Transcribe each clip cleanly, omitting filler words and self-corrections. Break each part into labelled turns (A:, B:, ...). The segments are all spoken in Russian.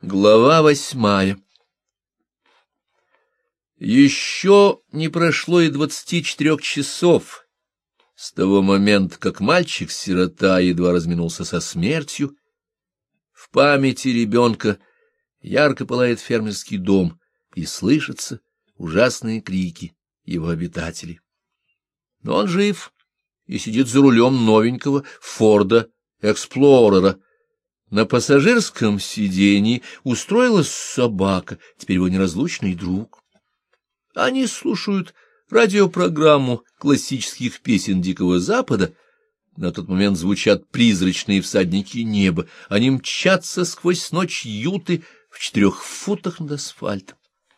A: Глава 8. Еще не прошло и 24 часов с того момента, как мальчик-сирота едва разминулся со смертью. В памяти ребенка ярко пылает фермерский дом, и слышатся ужасные крики его обитателей. Но он жив и сидит за рулем новенького Форда Эксплорера. На пассажирском сиденье устроилась собака, теперь его неразлучный друг. Они слушают радиопрограмму классических песен Дикого Запада. На тот момент звучат призрачные всадники неба. Они мчатся сквозь ночь Юты в 4 футах над асфальтом.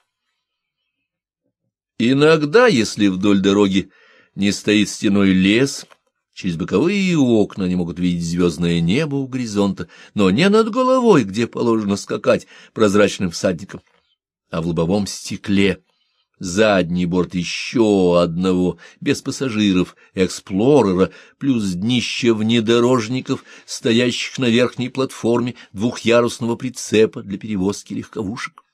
A: Иногда, если вдоль дороги не стоит стеной лес, через боковые окна они могут видеть звездное небо у горизонта, но не над головой, где положено скакать прозрачным всадникам, а в лобовом стекле. Задний борт еще одного, без пассажиров, Эксплорера, плюс днище внедорожников, стоящих на верхней платформе двухъярусного прицепа для перевозки легковушек.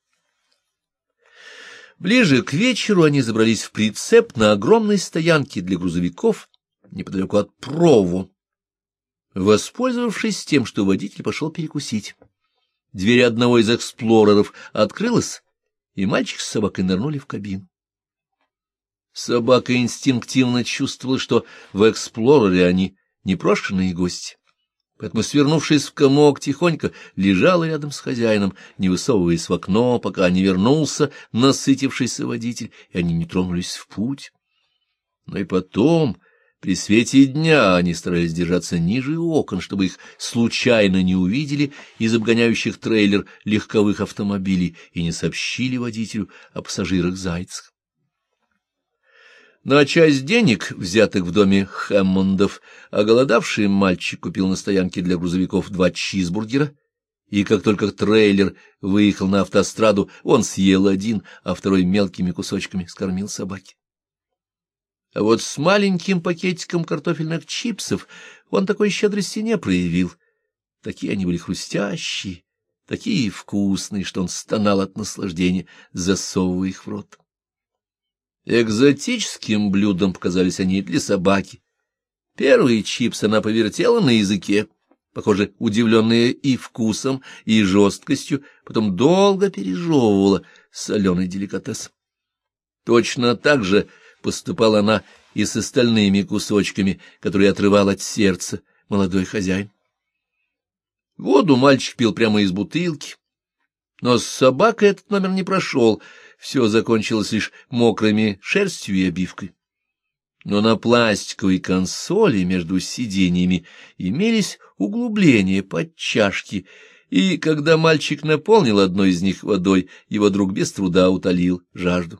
A: Ближе к вечеру они забрались в прицеп на огромной стоянке для грузовиков неподалеку от Прово, воспользовавшись тем, что водитель пошел перекусить. Дверь одного из Эксплореров открылась, и мальчик с собакой нырнули в кабину. Собака инстинктивно чувствовала, что в Эксплорере они непрошенные гости, поэтому, свернувшись в комок, тихонько лежала рядом с хозяином, не высовываясь в окно, пока не вернулся насытившийся водитель, и они не тронулись в путь. Но и потом, при свете дня, они старались держаться ниже окон, чтобы их случайно не увидели из обгоняющих трейлер легковых автомобилей и не сообщили водителю о пассажирах-зайцах. На часть денег, взятых в доме Хэммондов, оголодавший мальчик купил на стоянке для грузовиков 2 чизбургера, и как только трейлер выехал на автостраду, он съел один, а второй мелкими кусочками скормил собаке. А вот с маленьким пакетиком картофельных чипсов он такой щедрости не проявил. Такие они были хрустящие, такие вкусные, что он стонал от наслаждения, засовывая их в рот. Экзотическим блюдом показались они для собаки. Первые чипсы она повертела на языке, похоже, удивленная и вкусом, и жесткостью, потом долго пережевывала соленый деликатес. Точно так же поступала она и с остальными кусочками, которые отрывал от сердца молодой хозяин. Воду мальчик пил прямо из бутылки, но с собакой этот номер не прошел, все закончилось лишь мокрыми шерстью и обивкой. Но на пластиковой консоли между сиденьями имелись углубления под чашки, и когда мальчик наполнил одно из них водой, его друг без труда утолил жажду.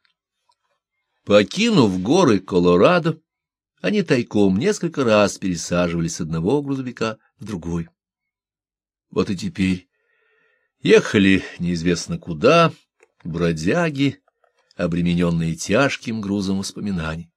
A: Покинув горы Колорадо, они тайком несколько раз пересаживались с одного грузовика в другой. Вот и теперь ехали неизвестно куда, бродяги, обремененные тяжким грузом воспоминаний.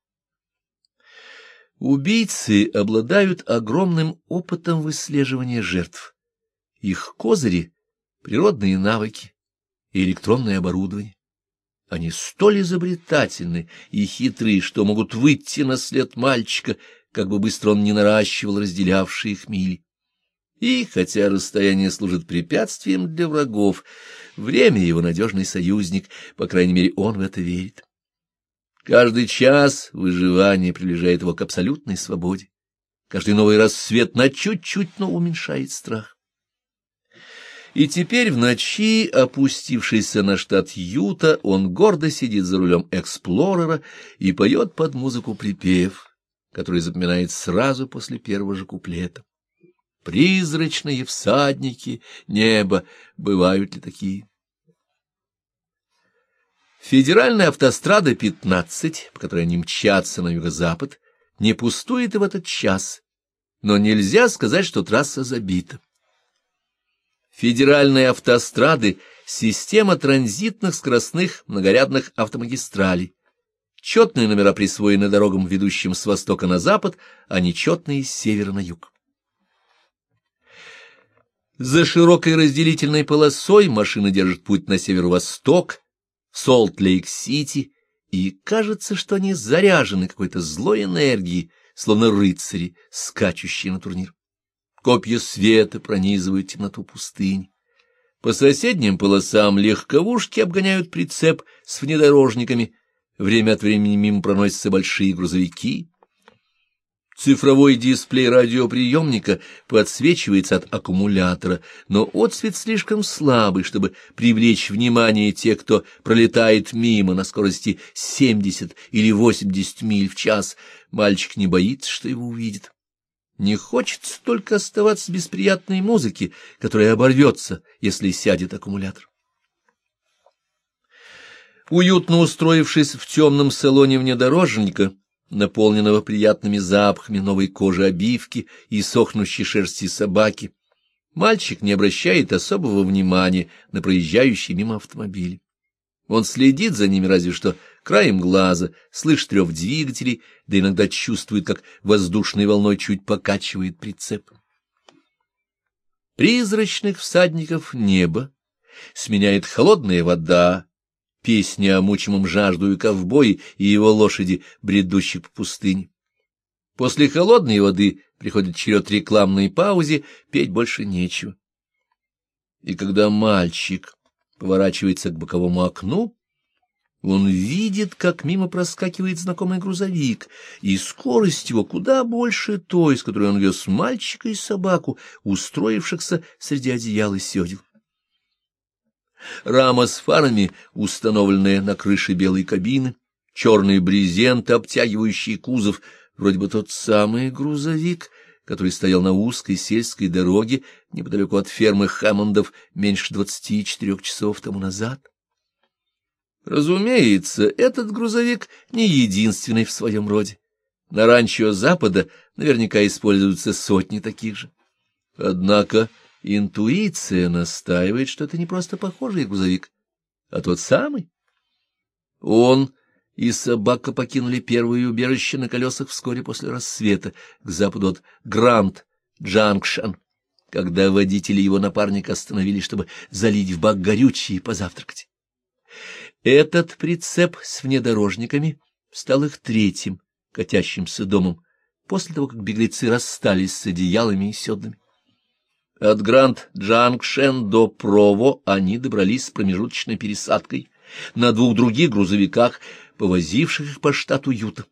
A: Убийцы обладают огромным опытом выслеживания жертв. Их козыри — природные навыки и электронное оборудование. Они столь изобретательны и хитры, что могут выйти на след мальчика, как бы быстро он ни наращивал разделявшие их мили. И, хотя расстояние служит препятствием для врагов, время — его надежный союзник, по крайней мере, он в это верит. Каждый час выживания приближает его к абсолютной свободе. Каждый новый рассвет на чуть-чуть, но уменьшает страх. И теперь в ночи, опустившийся на штат Юта, он гордо сидит за рулем Эксплорера и поет под музыку припев, который запоминает сразу после первого же куплета. Призрачные всадники неба, бывают ли такие? Федеральная автострада 15, по которой они мчатся на юго-запад, не пустует и в этот час, но нельзя сказать, что трасса забита. Федеральные автострады — система транзитных скоростных многорядных автомагистралей. Четные номера присвоены дорогам, ведущим с востока на запад, а нечетные — с севера на юг. За широкой разделительной полосой машина держит путь на северо-восток, в Солт-Лейк-Сити, и кажется, что они заряжены какой-то злой энергией, словно рыцари, скачущие на турнир. Копья света пронизывают темноту пустыни. По соседним полосам легковушки обгоняют прицеп с внедорожниками. Время от времени мимо проносятся большие грузовики. Цифровой дисплей радиоприемника подсвечивается от аккумулятора, но отсвет слишком слабый, чтобы привлечь внимание тех, кто пролетает мимо на скорости 70 или 80 миль в час. Мальчик не боится, что его увидят. Не хочется только оставаться без приятной музыки, которая оборвется, если сядет аккумулятор. Уютно устроившись в темном салоне внедорожника, наполненного приятными запахами новой кожи обивки и сохнущей шерсти собаки, мальчик не обращает особого внимания на проезжающие мимо автомобили. Он следит за ними разве что краем глаза, слышит рев двигателей, да иногда чувствует, как воздушной волной чуть покачивает прицеп. Призрачных всадников неба сменяет холодная вода, песня о мучимом жаждою ковбое и его лошади, бредущих по пустыне. После холодной воды приходит черед рекламной паузе, петь больше нечего. И когда мальчик поворачивается к боковому окну, он видит, как мимо проскакивает знакомый грузовик, и скорость его куда больше той, с которой он вез мальчика и собаку, устроившихся среди одеял и седел. Рама с фарами, установленная на крыше белой кабины, черный брезент, обтягивающий кузов, вроде бы тот самый грузовик, который стоял на узкой сельской дороге неподалеку от фермы Хэммондов меньше 24 часов тому назад. Разумеется, этот грузовик не единственный в своем роде. На ранчо Запада наверняка используются сотни таких же. Однако интуиция настаивает, что это не просто похожий грузовик, а тот самый. Он и собака покинули первое убежище на колесах вскоре после рассвета к западу от Гранд-Джанкшн, когда водители и его напарника остановились, чтобы залить в бак горючее и позавтракать. Этот прицеп с внедорожниками стал их третьим катящимся домом после того, как беглецы расстались с одеялами и седлами. От Гранд-Джанкшн до Прово они добрались с промежуточной пересадкой на двух других грузовиках, повозивших их по штату Юта.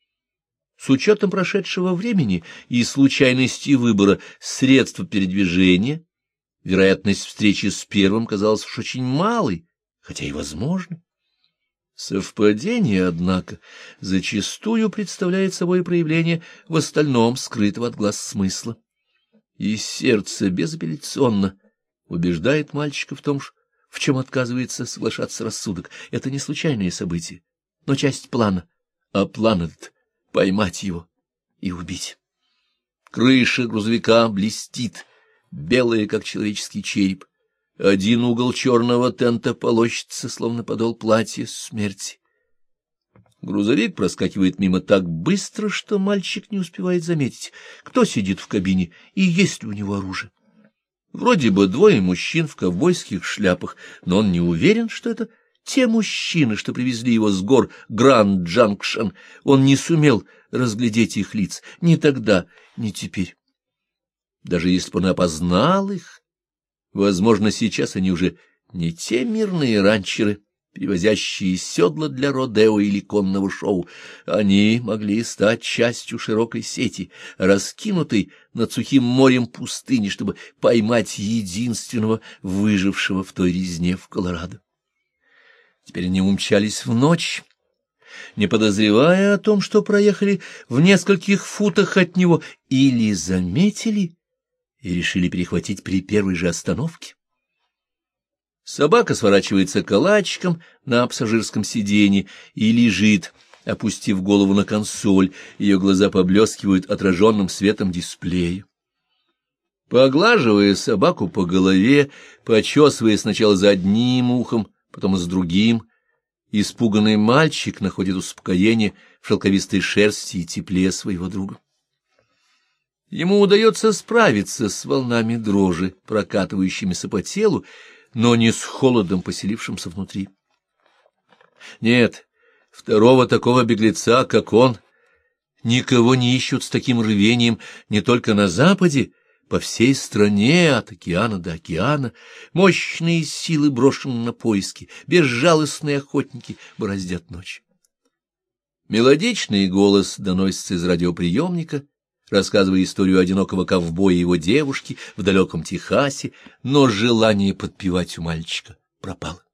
A: С учетом прошедшего времени и случайности выбора средства передвижения, вероятность встречи с первым казалась уж очень малой, хотя и возможной. Совпадение, однако, зачастую представляет собой проявление в остальном скрытого от глаз смысла. И сердце безапелляционно убеждает мальчика в том, в чем отказывается соглашаться рассудок. Это не случайное событие, но часть плана, а план этот — поймать его и убить. Крыша грузовика блестит, белая, как человеческий череп. Один угол черного тента полощется, словно подол платья смерти. Грузовик проскакивает мимо так быстро, что мальчик не успевает заметить, кто сидит в кабине и есть ли у него оружие. Вроде бы двое мужчин в ковбойских шляпах, но он не уверен, что это те мужчины, что привезли его с гор Гранд-Джанкшн. Он не сумел разглядеть их лиц ни тогда, ни теперь. Даже если бы он опознал их, возможно, сейчас они уже не те мирные ранчеры, перевозящие седла для родео или конного шоу. Они могли стать частью широкой сети, раскинутой над сухим морем пустыни, чтобы поймать единственного выжившего в той резне в Колорадо. Теперь они умчались в ночь, не подозревая о том, что проехали в нескольких футах от него, или заметили и решили перехватить при первой же остановке. Собака сворачивается калачиком на пассажирском сиденье и лежит, опустив голову на консоль, ее глаза поблескивают отраженным светом дисплея. Поглаживая собаку по голове, почесывая сначала за одним ухом, потом с другим, испуганный мальчик находит успокоение в шелковистой шерсти и тепле своего друга. Ему удается справиться с волнами дрожи, прокатывающимися по телу, но не с холодом, поселившимся внутри. Нет, второго такого беглеца, как он, никого не ищут с таким рвением не только на Западе, по всей стране, от океана до океана. Мощные силы брошены на поиски, безжалостные охотники бороздят ночь. Мелодичный голос доносится из радиоприемника, рассказывая историю одинокого ковбоя и его девушки в далеком Техасе, но желание подпевать у мальчика пропало.